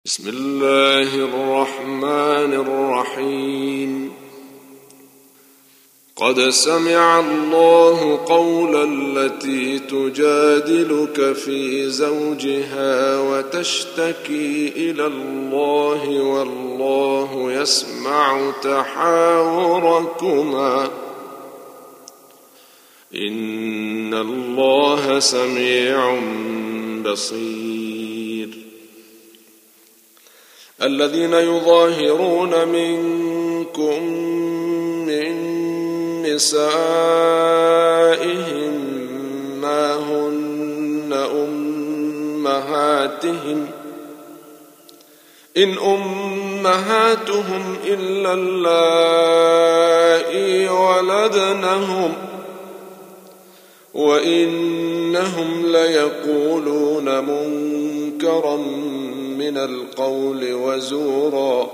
بسم الله الرحمن الرحيم. قد سمع الله قول التي تجادلك في زوجها وتشتكي إلى الله والله يسمع تحاوركما إن الله سميع بصير. الذين يظاهرون منكم من نسائهم ما هن أمهاتهم إن أمهاتهم إلا اللائي ولدنهم وإنهم ليقولون منكرا من القول وزورا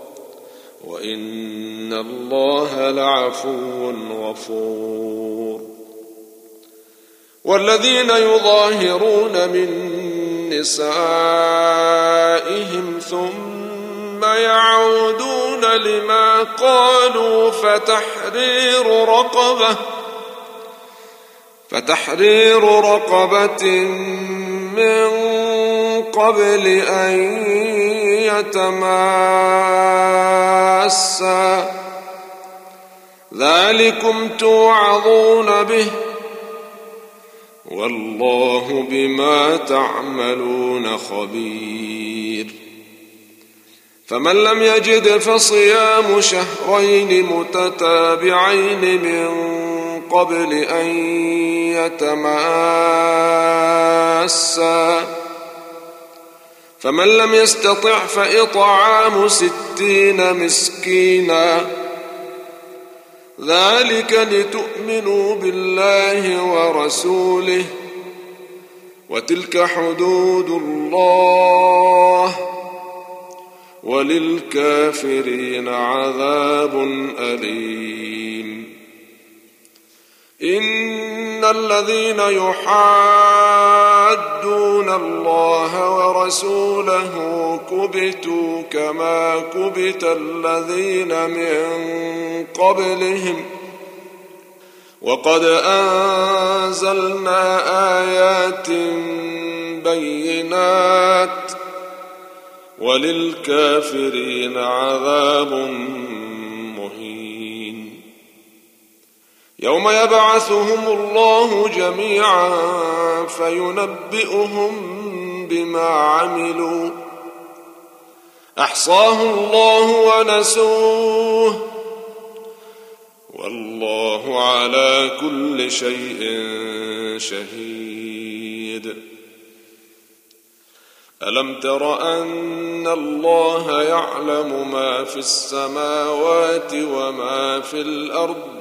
وإن الله لعفو غفور. والذين يظاهرون من نسائهم ثم يعودون لما قالوا فتحرير رقبة من قبل أن يتماسا ذلكم توعظون به والله بما تعملون خبير. فمن لم يجد فصيام شهرين متتابعين من قبل أن يتماسا فمن لم يستطع فإطعام 60 مسكينا ذلك لتؤمنوا بالله ورسوله وتلك حدود الله وللكافرين عذاب أليم. إن الذين يحادون الله ورسوله كبتوا كما كبت الذين من قبلهم وقد أنزلنا آيات بينات وللكافرين عذاب مهين. يوم يبعثهم الله جميعا فينبئهم بما عملوا أحصاه الله ونسوه والله على كل شيء شهيد. ألم تر أن الله يعلم ما في السماوات وما في الأرض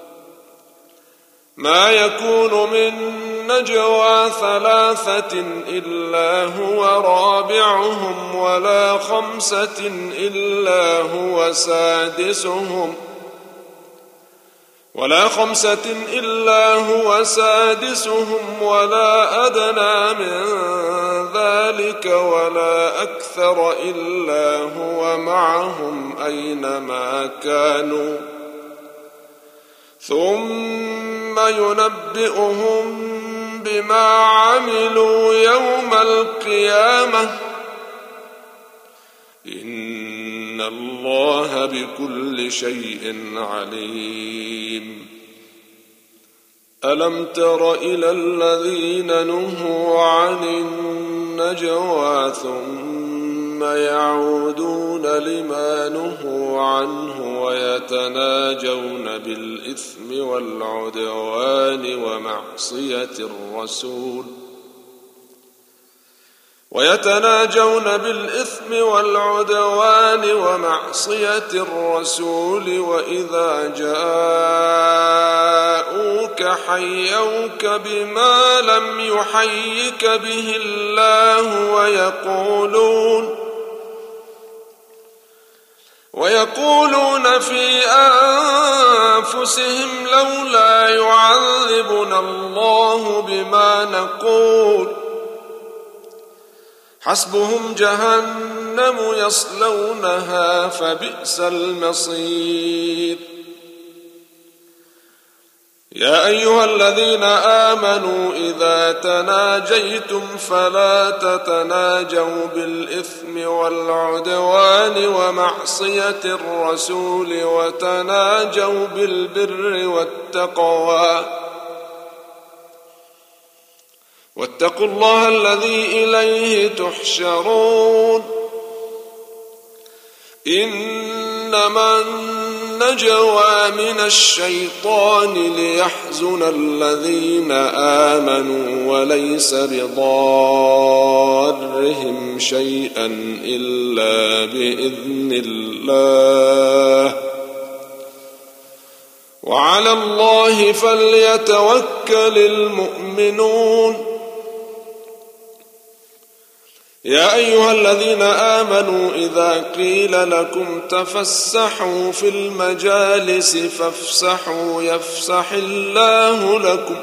ما يكون من نجوى 3 إلا هو رابعهم ولا 5 إلا هو سادسهم ولا أدنى من ذلك ولا أكثر إلا هو معهم أينما كانوا ثم ينبئهم بما عملوا يوم القيامة إن الله بكل شيء عليم. ألم تر إلى الذين نهوا عن النجوى ثم يعودون لما نهوا عنه ويتناجون بالإثم والعدوان ومعصية الرسول وإذا جاءوك حيوك بما لم يحيك به الله ويقولون في أنفسهم لولا يعذبنا الله بما نقول حسبهم جهنم جهنم يصلونها فبئس المصير. يا أيها الذين آمنوا إذا تناجيتم فلا تتناجوا بالإثم والعدوان ومعصية الرسول وتناجوا بالبر والتقوى واتقوا الله الذي إليه تحشرون. إنما النجوى من الشيطان ليحزن الذين آمنوا وليس بضارهم شيئا إلا بإذن الله وعلى الله فليتوكل المؤمنون. يا أيها الذين آمنوا إذا قيل لكم تفسحوا في المجالس فافسحوا يفسح الله لكم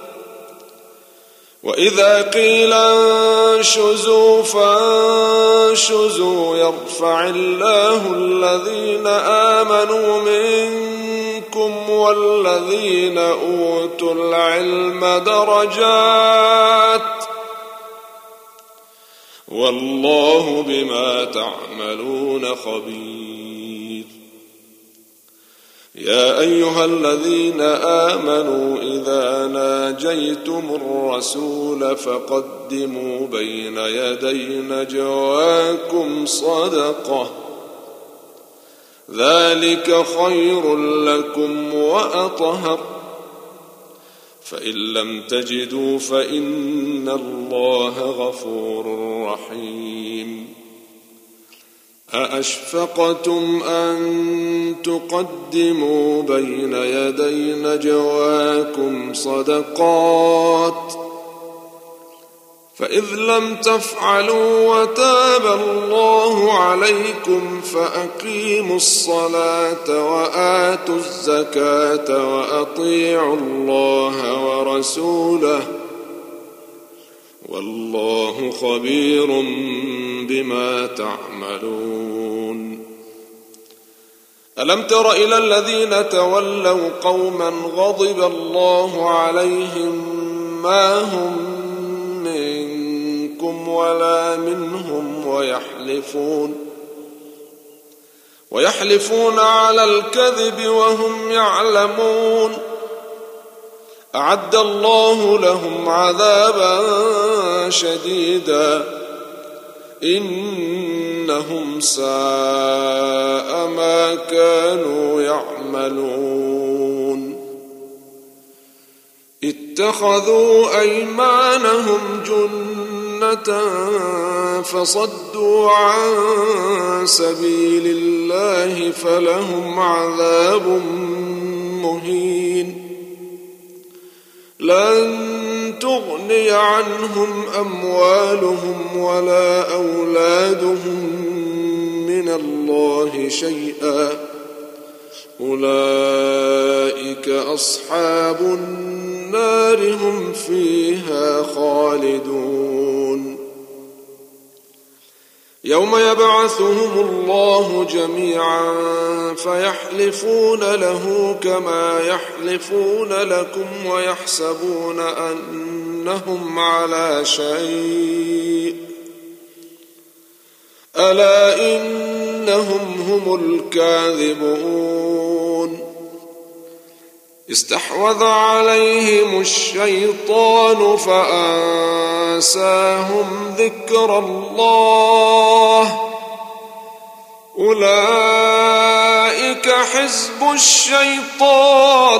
وإذا قيل انشزوا فانشزوا يرفع الله الذين آمنوا منكم والذين أوتوا العلم درجات والله بما تعملون خبير. يا أيها الذين آمنوا إذا ناجيتم الرسول فقدموا بين يدي نجواكم صدقة ذلك خير لكم وأطهر فإن لم تجدوا فإن الله غفور رحيم. أأشفقتم أن تقدموا بين يدي نجواكم صدقات فإذ لم تفعلوا وتاب الله عليكم فأقيموا الصلاة وآتوا الزكاة وأطيعوا الله ورسوله والله خبير بما تعملون. ألم تر إلى الذين تولوا قوما غضب الله عليهم ما هم منكم ولا منهم ويحلفون على الكذب وهم يعلمون أعد الله لهم عذابا شديدا إنهم ساء ما كانوا يعملون. اتخذوا أيمانهم جنة فصدوا عن سبيل الله فلهم عذاب مهين. لن تغني عنهم أموالهم ولا أولادهم من الله شيئا أولئك أصحاب النار هم فيها خالدون. يوم يبعثهم الله جميعا فيحلفون له كما يحلفون لكم ويحسبون أنهم على شيء ألا إنهم هم الكاذبون. استحوذ عليهم الشيطان فأنساهم ذكر الله أولئك حزب الشيطان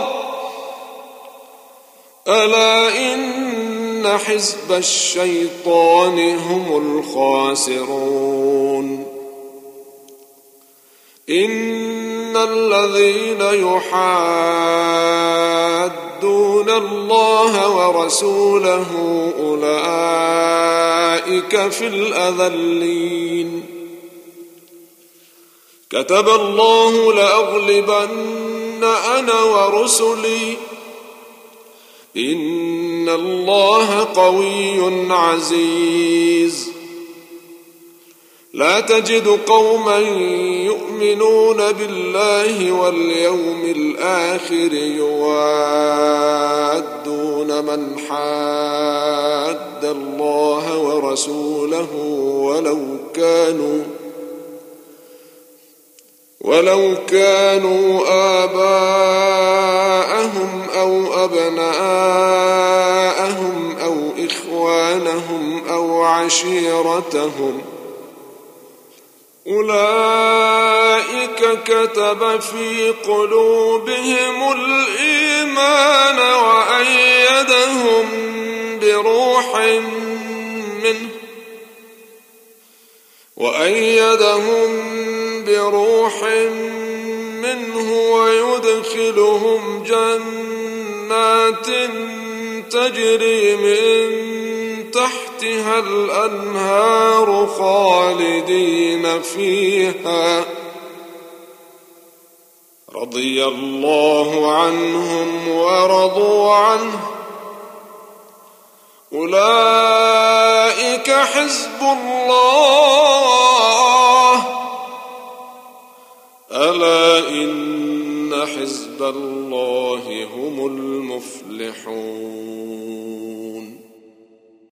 ألا إن حزب الشيطان هم الخاسرون. إن الذين يحادون الله ورسوله أولئك في الأذلين. كتب الله لأغلبن أنا ورسلي إن الله قوي عزيز. لا تجد قوما يؤمنون بالله واليوم الآخر يوادون من حاد الله ورسوله ولو كانوا آباءهم أو أبناءهم أو إخوانهم أو عشيرتهم أولئك كتب في قلوبهم الإيمان وأيدهم بروح منه ويدخلهم جنات تجري من تحتها الأنهار خالدين فيها رضي الله عنهم ورضوا عنه أولئك حزب الله ألا إن حزب الله هم المفلحون.